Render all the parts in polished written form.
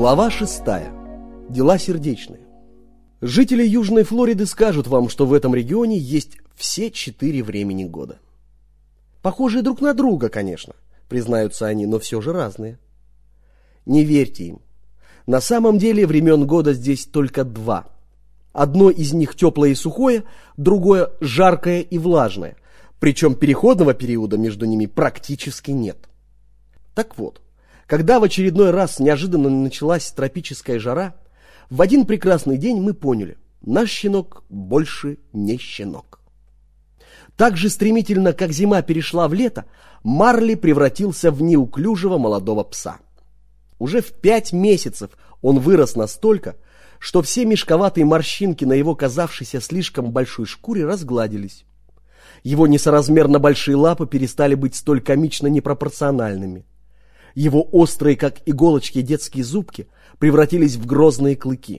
Глава 6. Дела сердечные. Жители Южной Флориды скажут вам, что в этом регионе есть все 4 времени года. Похожие друг на друга, конечно, признаются они, но все же разные. Не верьте им. На самом деле времен года здесь только 2. Одно из них теплое и сухое, другое жаркое и влажное, причем переходного периода между ними практически нет. Так вот, когда в очередной раз неожиданно началась тропическая жара, в один прекрасный день мы поняли, наш щенок больше не щенок. Так же стремительно, как зима перешла в лето, Марли превратился в неуклюжего молодого пса. Уже в 5 месяцев он вырос настолько, что все мешковатые морщинки на его казавшейся слишком большой шкуре разгладились. Его несоразмерно большие лапы перестали быть столь комично непропорциональными. Его острые, как иголочки, детские зубки превратились в грозные клыки.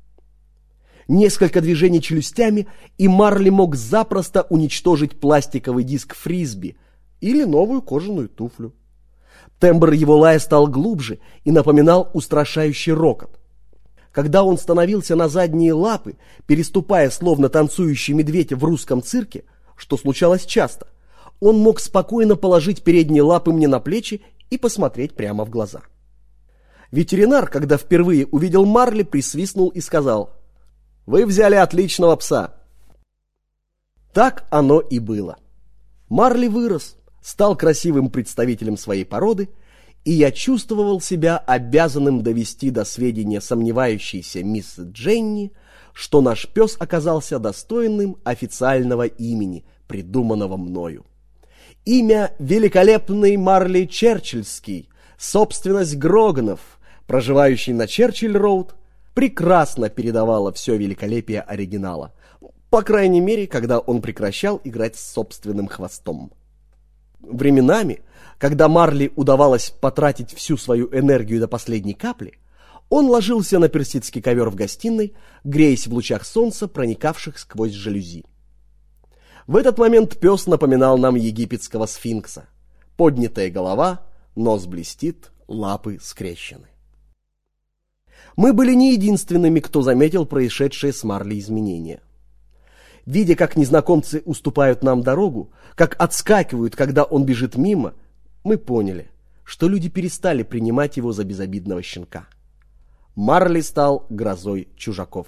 Несколько движений челюстями, и Марли мог запросто уничтожить пластиковый диск фрисби или новую кожаную туфлю. Тембр его лая стал глубже и напоминал устрашающий рокот. Когда он становился на задние лапы, переступая словно танцующий медведь в русском цирке, что случалось часто, он мог спокойно положить передние лапы мне на плечи и посмотреть прямо в глаза. Ветеринар, когда впервые увидел Марли, присвистнул и сказал: «Вы взяли отличного пса». Так оно и было. Марли вырос, стал красивым представителем своей породы, и я чувствовал себя обязанным довести до сведения сомневающейся мисс Дженни, что наш пес оказался достойным официального имени, придуманного мною. Имя великолепный Марли Черчилльский, собственность Гроганов, проживающий на Черчилль-роуд, прекрасно передавало все великолепие оригинала, по крайней мере, когда он прекращал играть с собственным хвостом. Временами, когда Марли удавалось потратить всю свою энергию до последней капли, он ложился на персидский ковер в гостиной, греясь в лучах солнца, проникавших сквозь жалюзи. В этот момент пес напоминал нам египетского сфинкса. Поднятая голова, нос блестит, лапы скрещены. Мы были не единственными, кто заметил происшедшие с Марли изменения. Видя, как незнакомцы уступают нам дорогу, как отскакивают, когда он бежит мимо, мы поняли, что люди перестали принимать его за безобидного щенка. Марли стал грозой чужаков.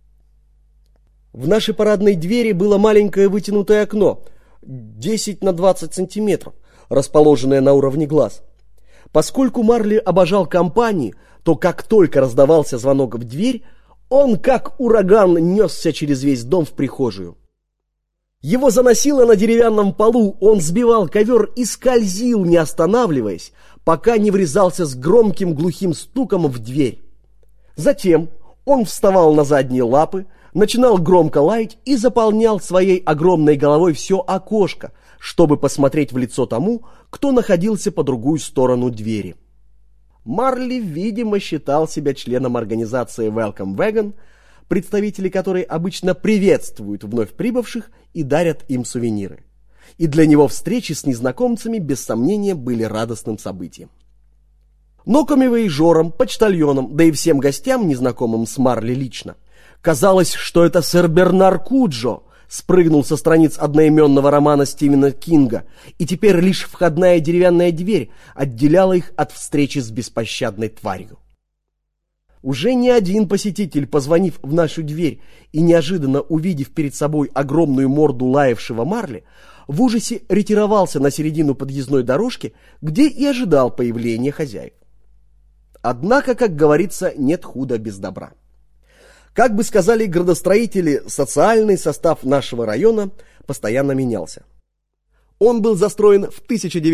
В нашей парадной двери было маленькое вытянутое окно, 10 на 20 сантиметров, расположенное на уровне глаз. Поскольку Марли обожал компании, то как только раздавался звонок в дверь, он, как ураган, несся через весь дом в прихожую. Его заносило на деревянном полу, он сбивал ковер и скользил, не останавливаясь, пока не врезался с громким глухим стуком в дверь. Затем он вставал на задние лапы, начинал громко лаять и заполнял своей огромной головой все окошко, чтобы посмотреть в лицо тому, кто находился по другую сторону двери. Марли, видимо, считал себя членом организации Welcome Wagon, представители которой обычно приветствуют вновь прибывших и дарят им сувениры. И для него встречи с незнакомцами, без сомнения, были радостным событием. Но камевояжерам, почтальонам, да и всем гостям, незнакомым с Марли лично, казалось, что это сэр Бернар Куджо спрыгнул со страниц одноименного романа Стивена Кинга, и теперь лишь входная деревянная дверь отделяла их от встречи с беспощадной тварью. Уже не один посетитель, позвонив в нашу дверь и неожиданно увидев перед собой огромную морду лаявшего Марли, в ужасе ретировался на середину подъездной дорожки, где и ожидал появления хозяев. Однако, как говорится, нет худа без добра. Как бы сказали градостроители, социальный состав нашего района постоянно менялся. Он был застроен в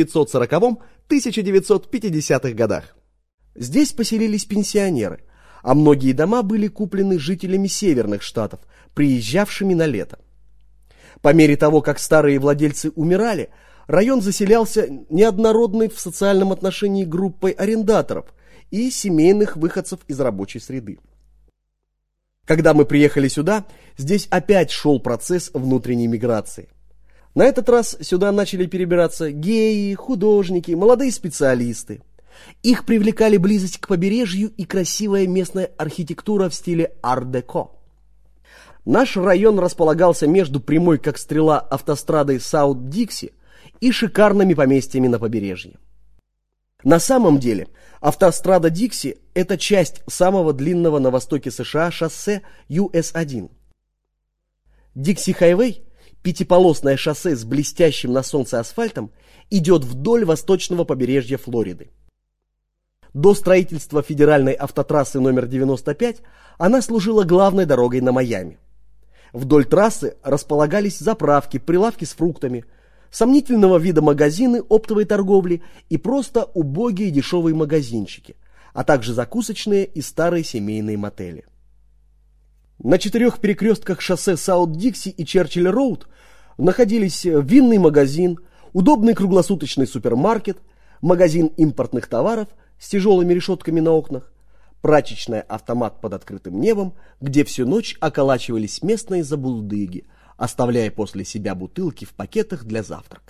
1940-1950-х годах. Здесь поселились пенсионеры, а многие дома были куплены жителями северных штатов, приезжавшими на лето. По мере того, как старые владельцы умирали, район заселялся неоднородной в социальном отношении группой арендаторов и семейных выходцев из рабочей среды. Когда мы приехали сюда, здесь опять шел процесс внутренней миграции. На этот раз сюда начали перебираться геи, художники, молодые специалисты. Их привлекали близость к побережью и красивая местная архитектура в стиле ар-деко. Наш район располагался между прямой как стрела автострадой Саут-Дикси и шикарными поместьями на побережье. На самом деле, автострада Дикси – это часть самого длинного на востоке США шоссе US-1. Дикси-хайвей, пятиполосное шоссе с блестящим на солнце асфальтом, идет вдоль восточного побережья Флориды. До строительства федеральной автотрассы номер 95 она служила главной дорогой на Майами. Вдоль трассы располагались заправки, прилавки с фруктами, сомнительного вида магазины оптовой торговли и просто убогие дешевые магазинчики, а также закусочные и старые семейные мотели. На 4 перекрестках шоссе Саут-Дикси и Черчилль-Роуд находились винный магазин, удобный круглосуточный супермаркет, магазин импортных товаров с тяжелыми решетками на окнах, прачечная автомат под открытым небом, где всю ночь околачивались местные забулдыги, оставляя после себя бутылки в пакетах для завтрака.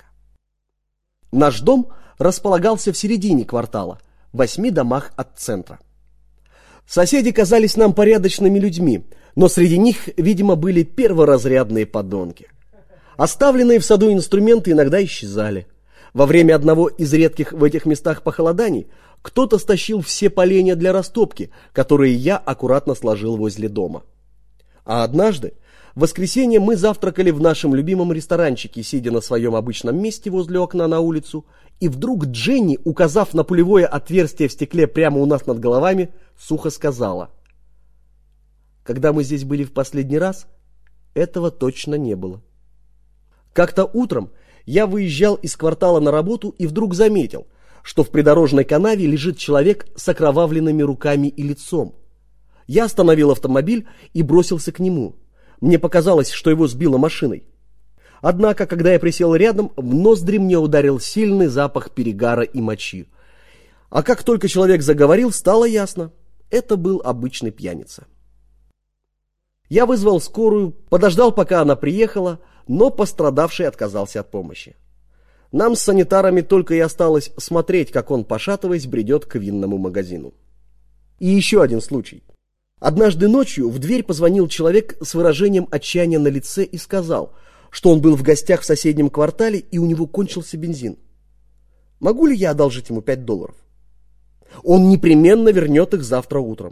Наш дом располагался в середине квартала, в 8 домах от центра. Соседи казались нам порядочными людьми, но среди них, видимо, были перворазрядные подонки. Оставленные в саду инструменты иногда исчезали. Во время одного из редких в этих местах похолоданий кто-то стащил все поленья для растопки, которые я аккуратно сложил возле дома. А однажды, в воскресенье, мы завтракали в нашем любимом ресторанчике, сидя на своем обычном месте возле окна на улицу, и вдруг Дженни, указав на пулевое отверстие в стекле прямо у нас над головами, сухо сказала: «Когда мы здесь были в последний раз, этого точно не было». Как-то утром я выезжал из квартала на работу и вдруг заметил, что в придорожной канаве лежит человек с окровавленными руками и лицом. Я остановил автомобиль и бросился к нему. Мне показалось, что его сбило машиной. Однако, когда я присел рядом, в ноздри мне ударил сильный запах перегара и мочи. А как только человек заговорил, стало ясно – это был обычный пьяница. Я вызвал скорую, подождал, пока она приехала, но пострадавший отказался от помощи. Нам с санитарами только и осталось смотреть, как он, пошатываясь, бредет к винному магазину. И еще один случай. Однажды ночью в дверь позвонил человек с выражением отчаяния на лице и сказал, что он был в гостях в соседнем квартале и у него кончился бензин. Могу ли я одолжить ему $5? Он непременно вернет их завтра утром.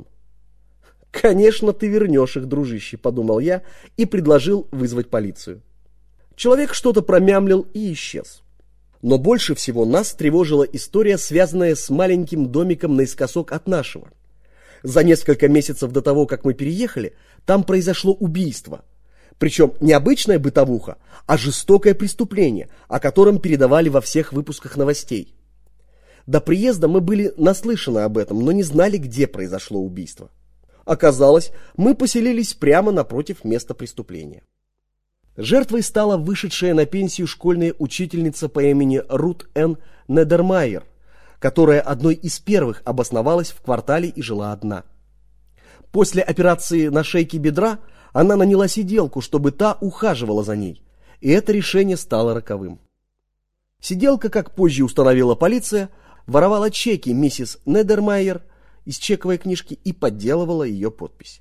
Конечно, ты вернешь их, дружище, подумал я и предложил вызвать полицию. Человек что-то промямлил и исчез. Но больше всего нас тревожила история, связанная с маленьким домиком наискосок от нашего. За несколько месяцев до того, как мы переехали, там произошло убийство. Причем не обычная бытовуха, а жестокое преступление, о котором передавали во всех выпусках новостей. До приезда мы были наслышаны об этом, но не знали, где произошло убийство. Оказалось, мы поселились прямо напротив места преступления. Жертвой стала вышедшая на пенсию школьная учительница по имени Рут Н. Недермайер, которая одной из первых обосновалась в квартале и жила одна. После операции на шейке бедра она наняла сиделку, чтобы та ухаживала за ней, и это решение стало роковым. Сиделка, как позже установила полиция, воровала чеки миссис Недермайер из чековой книжки и подделывала ее подпись.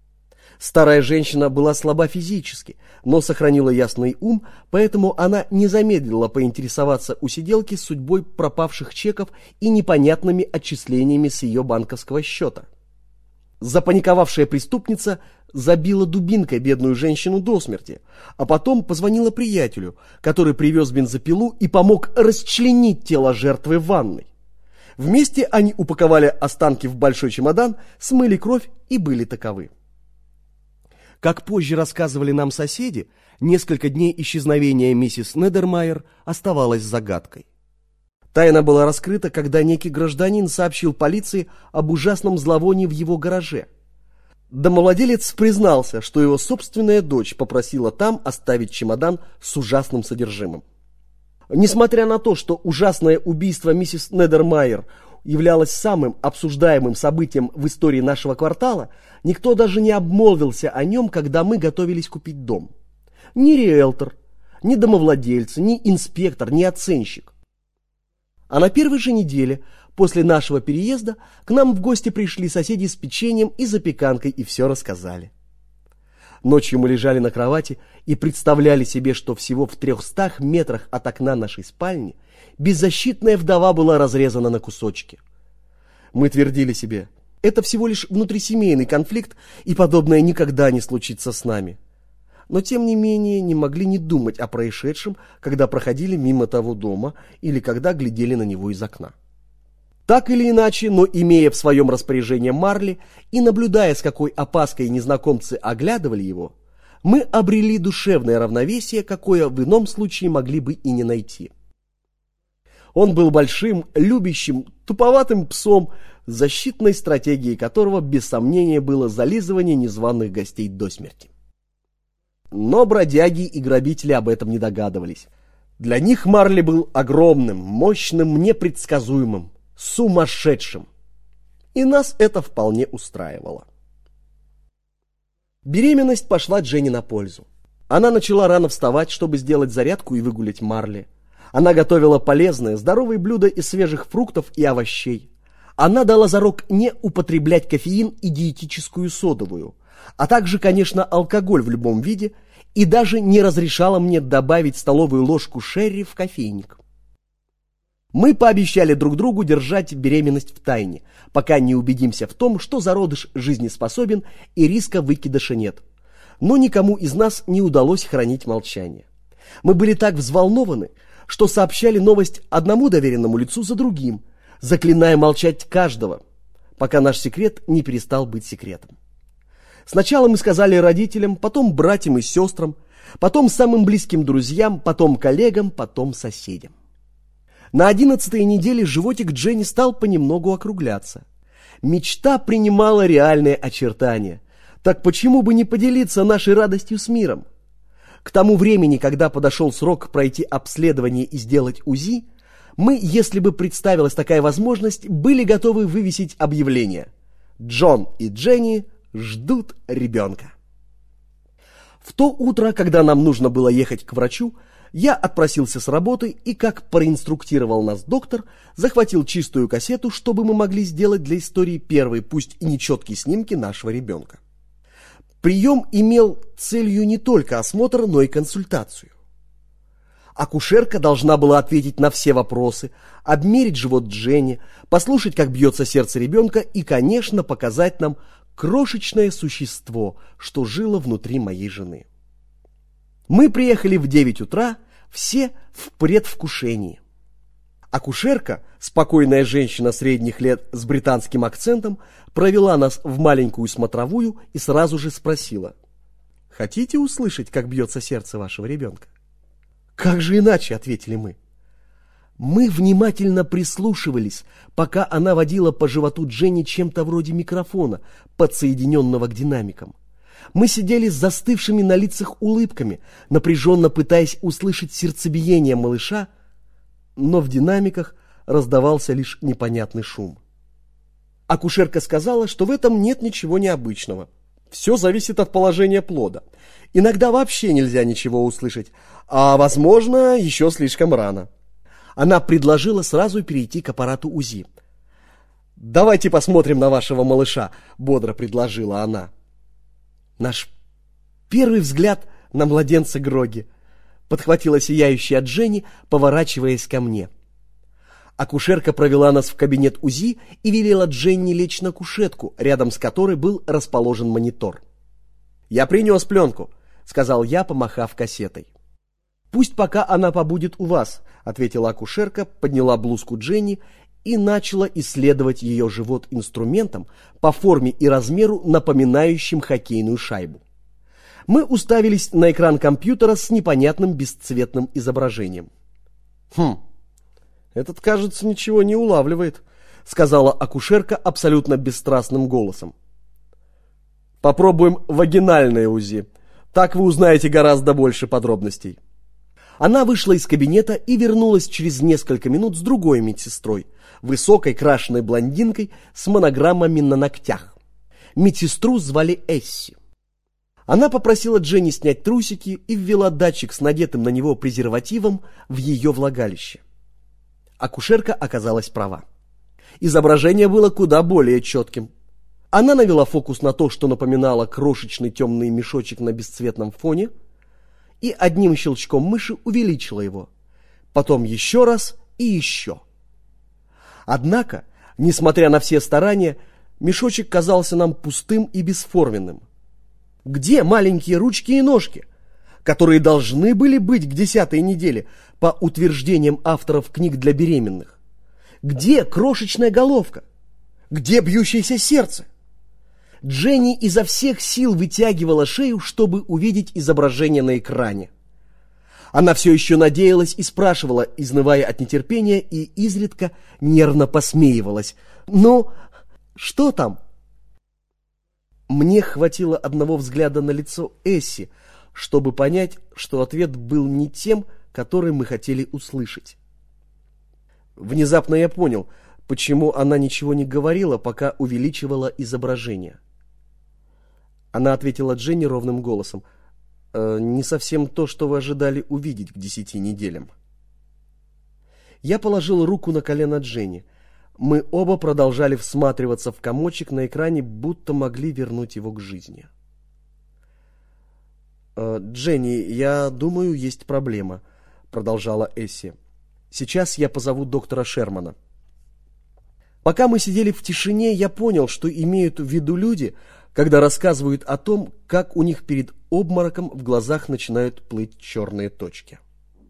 Старая женщина была слаба физически, но сохранила ясный ум, поэтому она не замедлила поинтересоваться у сиделки судьбой пропавших чеков и непонятными отчислениями с ее банковского счета. Запаниковавшая преступница забила дубинкой бедную женщину до смерти, а потом позвонила приятелю, который привез бензопилу и помог расчленить тело жертвы в ванной. Вместе они упаковали останки в большой чемодан, смыли кровь и были таковы. Как позже рассказывали нам соседи, несколько дней исчезновения миссис Недермайер оставалось загадкой. Тайна была раскрыта, когда некий гражданин сообщил полиции об ужасном зловонии в его гараже. Домовладелец признался, что его собственная дочь попросила там оставить чемодан с ужасным содержимым. Несмотря на то, что ужасное убийство миссис Недермайер являлось самым обсуждаемым событием в истории нашего квартала, никто даже не обмолвился о нем, когда мы готовились купить дом. Ни риэлтор, ни домовладельцы, ни инспектор, ни оценщик. А на первой же неделе После нашего переезда к нам в гости пришли соседи с печеньем и запеканкой и все рассказали. Ночью мы лежали на кровати и представляли себе, что всего в 300 метрах от окна нашей спальни беззащитная вдова была разрезана на кусочки. Мы твердили себе: это всего лишь внутрисемейный конфликт, и подобное никогда не случится с нами. Но тем не менее не могли не думать о происшедшем, когда проходили мимо того дома или когда глядели на него из окна. Так или иначе, но имея в своем распоряжении Марли и наблюдая, с какой опаской незнакомцы оглядывали его, мы обрели душевное равновесие, какое в ином случае могли бы и не найти. Он был большим, любящим, туповатым псом, защитной стратегией которого, без сомнения, было зализывание незваных гостей до смерти. Но бродяги и грабители об этом не догадывались. Для них Марли был огромным, мощным, непредсказуемым, сумасшедшим. И нас это вполне устраивало. Беременность пошла Дженни на пользу. Она начала рано вставать, чтобы сделать зарядку и выгулять Марли. Она готовила полезные, здоровые блюда из свежих фруктов и овощей. Она дала зарок не употреблять кофеин и диетическую содовую, а также, конечно, алкоголь в любом виде, и даже не разрешала мне добавить столовую ложку шерри в кофейник. Мы пообещали друг другу держать беременность в тайне, пока не убедимся в том, что зародыш жизнеспособен и риска выкидыша нет. Но никому из нас не удалось хранить молчание. Мы были так взволнованы, что сообщали новость одному доверенному лицу за другим, заклиная молчать каждого, пока наш секрет не перестал быть секретом. Сначала мы сказали родителям, потом братьям и сестрам, потом самым близким друзьям, потом коллегам, потом соседям. На 11-й неделе животик Дженни стал понемногу округляться. Мечта принимала реальные очертания. Так почему бы не поделиться нашей радостью с миром? К тому времени, когда подошел срок пройти обследование и сделать УЗИ, мы, если бы представилась такая возможность, были готовы вывесить объявление: Джон и Дженни ждут ребенка. В то утро, когда нам нужно было ехать к врачу, я отпросился с работы и, как проинструктировал нас доктор, захватил чистую кассету, чтобы мы могли сделать для истории первые, пусть и нечеткие снимки нашего ребенка. Прием имел целью не только осмотр, но и консультацию. Акушерка должна была ответить на все вопросы, обмерить живот Дженни, послушать, как бьется сердце ребенка и, конечно, показать нам крошечное существо, что жило внутри моей жены. Мы приехали в 9 утра, все в предвкушении. Акушерка, спокойная женщина средних лет с британским акцентом, провела нас в маленькую смотровую и сразу же спросила: «Хотите услышать, как бьется сердце вашего ребенка?» «Как же иначе?» — ответили мы. Мы внимательно прислушивались, пока она водила по животу Дженни чем-то вроде микрофона, подсоединенного к динамикам. Мы сидели с застывшими на лицах улыбками, напряженно пытаясь услышать сердцебиение малыша, но в динамиках раздавался лишь непонятный шум. Акушерка сказала, что в этом нет ничего необычного. Все зависит от положения плода. Иногда вообще нельзя ничего услышать, а, возможно, еще слишком рано. Она предложила сразу перейти к аппарату УЗИ. «Давайте посмотрим на вашего малыша», — бодро предложила она. Наш первый взгляд на младенца Гроги, подхватила сияющая Дженни, поворачиваясь ко мне. Акушерка провела нас в кабинет УЗИ и велела Дженни лечь на кушетку, рядом с которой был расположен монитор. «Я принес пленку», — сказал я, помахав кассетой. «Пусть пока она побудет у вас», — ответила акушерка, подняла блузку Дженни и начала исследовать ее живот инструментом, по форме и размеру напоминающим хоккейную шайбу. Мы уставились на экран компьютера с непонятным бесцветным изображением. «Этот, кажется, ничего не улавливает», — сказала акушерка абсолютно бесстрастным голосом. «Попробуем вагинальное УЗИ. Так вы узнаете гораздо больше подробностей». Она вышла из кабинета и вернулась через несколько минут с другой медсестрой, высокой крашеной блондинкой с монограммами на ногтях. Медсестру звали Эсси. Она попросила Дженни снять трусики и ввела датчик с надетым на него презервативом в ее влагалище. Акушерка оказалась права. Изображение было куда более четким. Она навела фокус на то, что напоминало крошечный темный мешочек на бесцветном фоне, и одним щелчком мыши увеличила его. Потом еще раз и еще. Однако, несмотря на все старания, мешочек казался нам пустым и бесформенным. Где маленькие ручки и ножки, которые должны были быть к 10-й неделе, по утверждениям авторов книг для беременных? Где крошечная головка? Где бьющееся сердце? Дженни изо всех сил вытягивала шею, чтобы увидеть изображение на экране. Она все еще надеялась и спрашивала, изнывая от нетерпения, и изредка нервно посмеивалась. «Ну, что там?» Мне хватило одного взгляда на лицо Эсси, чтобы понять, что ответ был не тем, который мы хотели услышать. Внезапно я понял, почему она ничего не говорила, пока увеличивала изображение. Она ответила Дженни ровным голосом: «Не совсем то, что вы ожидали увидеть к 10 неделям». Я положил руку на колено Дженни. Мы оба продолжали всматриваться в комочек на экране, будто могли вернуть его к жизни. «Дженни, я думаю, есть проблема», — продолжала Эсси. «Сейчас я позову доктора Шермана». Пока мы сидели в тишине, я понял, что имеют в виду люди, когда рассказывают о том, как у них перед обмороком в глазах начинают плыть черные точки.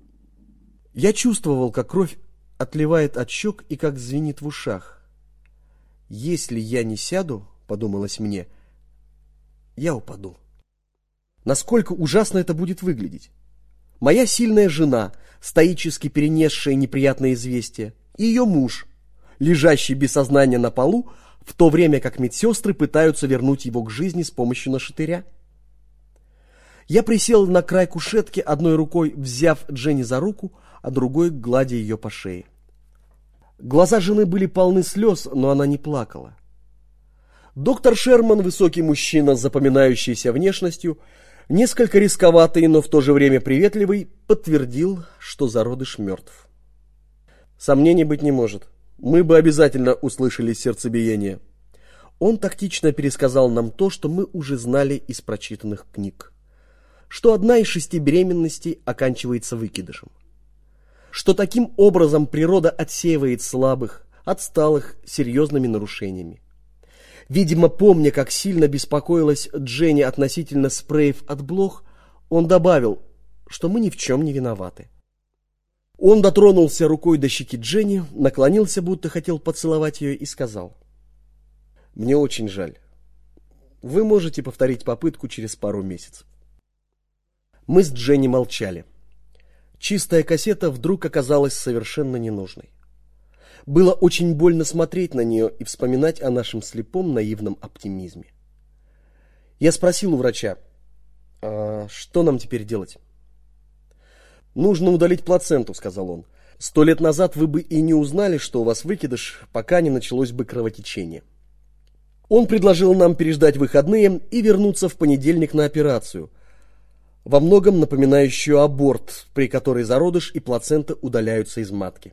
Я чувствовал, как кровь отливает от щек и как звенит в ушах. «Если я не сяду, — подумалось мне, — я упаду». Насколько ужасно это будет выглядеть. Моя сильная жена, стоически перенесшая неприятное известие, и ее муж, лежащий без сознания на полу, в то время как медсестры пытаются вернуть его к жизни с помощью нашатыря. Я присел на край кушетки, одной рукой взяв Дженни за руку, а другой гладя ее по шее. Глаза жены были полны слез, но она не плакала. Доктор Шерман, высокий мужчина с запоминающейся внешностью, несколько рисковатый, но в то же время приветливый, подтвердил, что зародыш мертв. Сомнений быть не может. Мы бы обязательно услышали сердцебиение. Он тактично пересказал нам то, что мы уже знали из прочитанных книг. Что 1 из 6 беременностей оканчивается выкидышем. Что таким образом природа отсеивает слабых, отсталых, серьезными нарушениями. Видимо, помня, как сильно беспокоилась Дженни относительно спреев от блох, он добавил, что мы ни в чем не виноваты. Он дотронулся рукой до щеки Дженни, наклонился, будто хотел поцеловать ее, и сказал: «Мне очень жаль. Вы можете повторить попытку через пару месяцев». Мы с Дженни молчали. Чистая кассета вдруг оказалась совершенно ненужной. Было очень больно смотреть на нее и вспоминать о нашем слепом наивном оптимизме. Я спросил у врача: что нам теперь делать? «Нужно удалить плаценту», — сказал он. 100 лет назад вы бы и не узнали, что у вас выкидыш, пока не началось бы кровотечение. Он предложил нам переждать выходные и вернуться в понедельник на операцию, во многом напоминающую аборт, при которой зародыш и плацента удаляются из матки.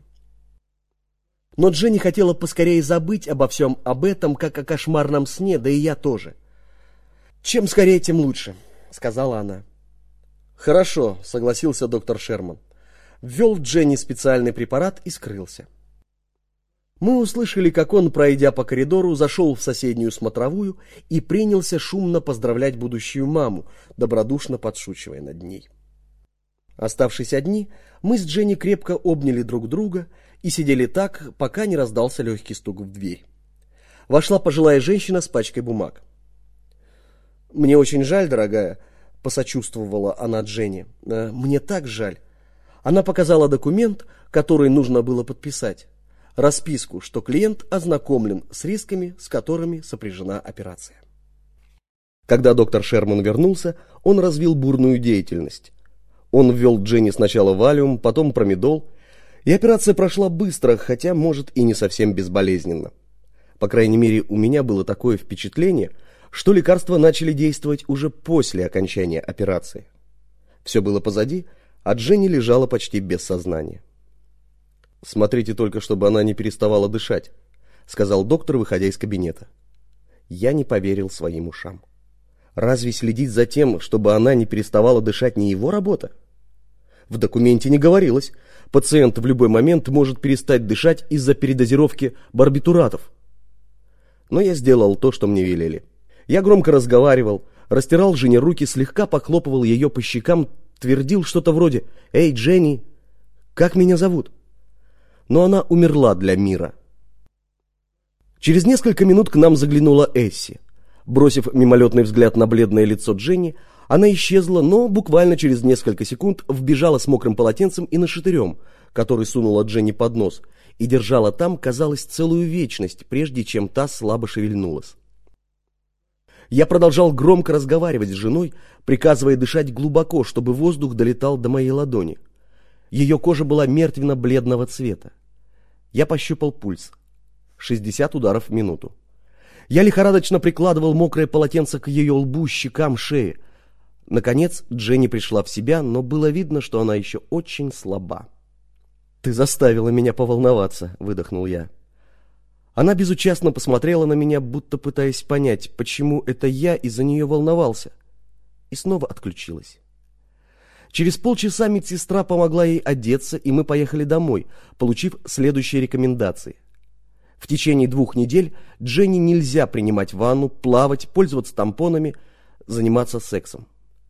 Но Дженни хотела поскорее забыть обо всем об этом, как о кошмарном сне, да и я тоже. «Чем скорее, тем лучше», — сказала она. «Хорошо», — согласился доктор Шерман. Ввел Дженни специальный препарат и скрылся. Мы услышали, как он, пройдя по коридору, зашел в соседнюю смотровую и принялся шумно поздравлять будущую маму, добродушно подшучивая над ней. Оставшись одни, мы с Дженни крепко обняли друг друга и сидели так, пока не раздался легкий стук в дверь. Вошла пожилая женщина с пачкой бумаг. «Мне очень жаль, дорогая», — посочувствовала она Дженни. «Мне так жаль». Она показала документ, который нужно было подписать. Расписку, что клиент ознакомлен с рисками, с которыми сопряжена операция. Когда доктор Шерман вернулся, он развил бурную деятельность. Он ввел Дженни сначала валиум, потом промедол, и операция прошла быстро, хотя, может, и не совсем безболезненно. По крайней мере, у меня было такое впечатление, что лекарства начали действовать уже после окончания операции. Все было позади, а Дженни лежала почти без сознания. «Смотрите только, чтобы она не переставала дышать», сказал доктор, выходя из кабинета. Я не поверил своим ушам. Разве следить за тем, чтобы она не переставала дышать, не его работа? В документе не говорилось, пациент в любой момент может перестать дышать из-за передозировки барбитуратов. Но я сделал то, что мне велели. Я громко разговаривал, растирал жене руки, слегка похлопывал ее по щекам, твердил что-то вроде «Эй, Дженни, как меня зовут?» Но она умерла для мира. Через несколько минут к нам заглянула Эсси. Бросив мимолетный взгляд на бледное лицо Дженни, она исчезла, но буквально через несколько секунд вбежала с мокрым полотенцем и нашатырем, который сунула Дженни под нос, и держала там, казалось, целую вечность, прежде чем та слабо шевельнулась. Я продолжал громко разговаривать с женой, приказывая дышать глубоко, чтобы воздух долетал до моей ладони. Ее кожа была мертвенно-бледного цвета. Я пощупал пульс. 60 ударов в минуту. Я лихорадочно прикладывал мокрое полотенце к ее лбу, щекам, шее. Наконец Дженни пришла в себя, но было видно, что она еще очень слаба. «Ты заставила меня поволноваться», — выдохнул я. Она безучастно посмотрела на меня, будто пытаясь понять, почему это я из-за нее волновался, и снова отключилась. Через полчаса медсестра помогла ей одеться, и мы поехали домой, получив следующие рекомендации. В течение 2 недель Дженни нельзя принимать ванну, плавать, пользоваться тампонами, заниматься сексом.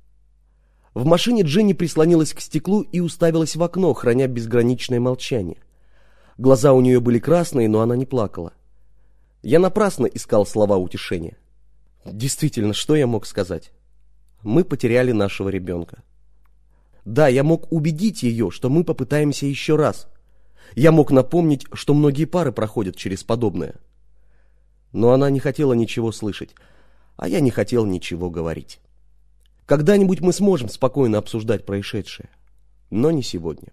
В машине Дженни прислонилась к стеклу и уставилась в окно, храня безграничное молчание. Глаза у нее были красные, но она не плакала. Я напрасно искал слова утешения. Действительно, что я мог сказать? Мы потеряли нашего ребенка. Да, я мог убедить ее, что мы попытаемся еще раз. Я мог напомнить, что многие пары проходят через подобное. Но она не хотела ничего слышать, а я не хотел ничего говорить. Когда-нибудь мы сможем спокойно обсуждать происшедшее, но не сегодня.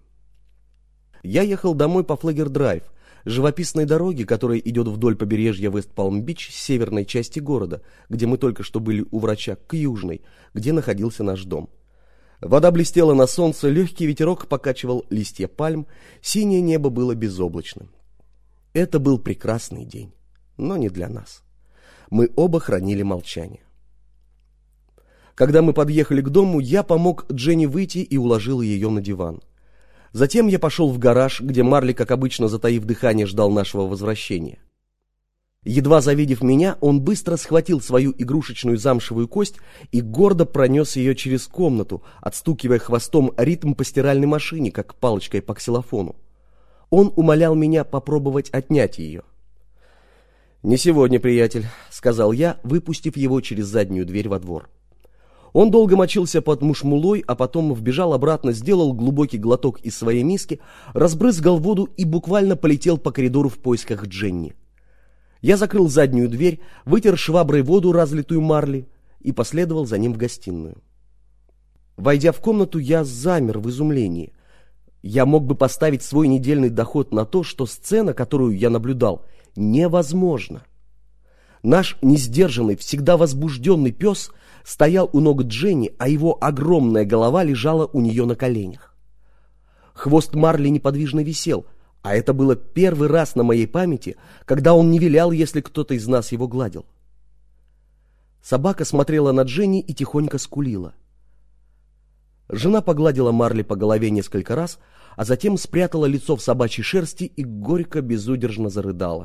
Я ехал домой по Флэгер-драйв, живописной дороге, которая идет вдоль побережья Вест-Палм-Бич с северной части города, где мы только что были у врача, к южной, где находился наш дом. Вода блестела на солнце, легкий ветерок покачивал листья пальм, синее небо было безоблачным. Это был прекрасный день, но не для нас. Мы оба хранили молчание. Когда мы подъехали к дому, я помог Дженни выйти и уложил ее на диван. Затем я пошел в гараж, где Марли, как обычно, затаив дыхание, ждал нашего возвращения. Едва завидев меня, он быстро схватил свою игрушечную замшевую кость и гордо пронес ее через комнату, отстукивая хвостом ритм по стиральной машине, как палочкой по ксилофону. Он умолял меня попробовать отнять ее. «Не сегодня, приятель», — сказал я, выпустив его через заднюю дверь во двор. Он долго мочился под мушмулой, а потом вбежал обратно, сделал глубокий глоток из своей миски, разбрызгал воду и буквально полетел по коридору в поисках Дженни. Я закрыл заднюю дверь, вытер шваброй воду, разлитую Марли, и последовал за ним в гостиную. Войдя в комнату, я замер в изумлении. Я мог бы поставить свой недельный доход на то, что сцена, которую я наблюдал, невозможна. Наш несдержанный, всегда возбужденный пес стоял у ног Дженни, а его огромная голова лежала у нее на коленях. Хвост Марли неподвижно висел, а это было первый раз на моей памяти, когда он не вилял, если кто-то из нас его гладил. Собака смотрела на Дженни и тихонько скулила. Жена погладила Марли по голове несколько раз, а затем спрятала лицо в собачьей шерсти и горько безудержно зарыдала.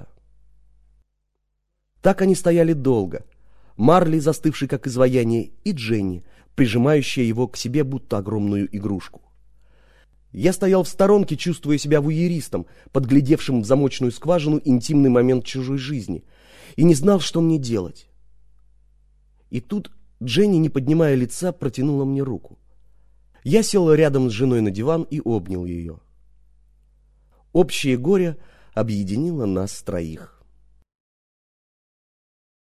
Так они стояли долго. Марли, застывший как изваяние, и Дженни, прижимающая его к себе, будто огромную игрушку. Я стоял в сторонке, чувствуя себя вуйеристом, подглядевшим в замочную скважину интимный момент чужой жизни, и не знал, что мне делать. И тут Дженни, не поднимая лица, протянула мне руку. Я сел рядом с женой на диван и обнял ее. Общее горе объединило нас троих.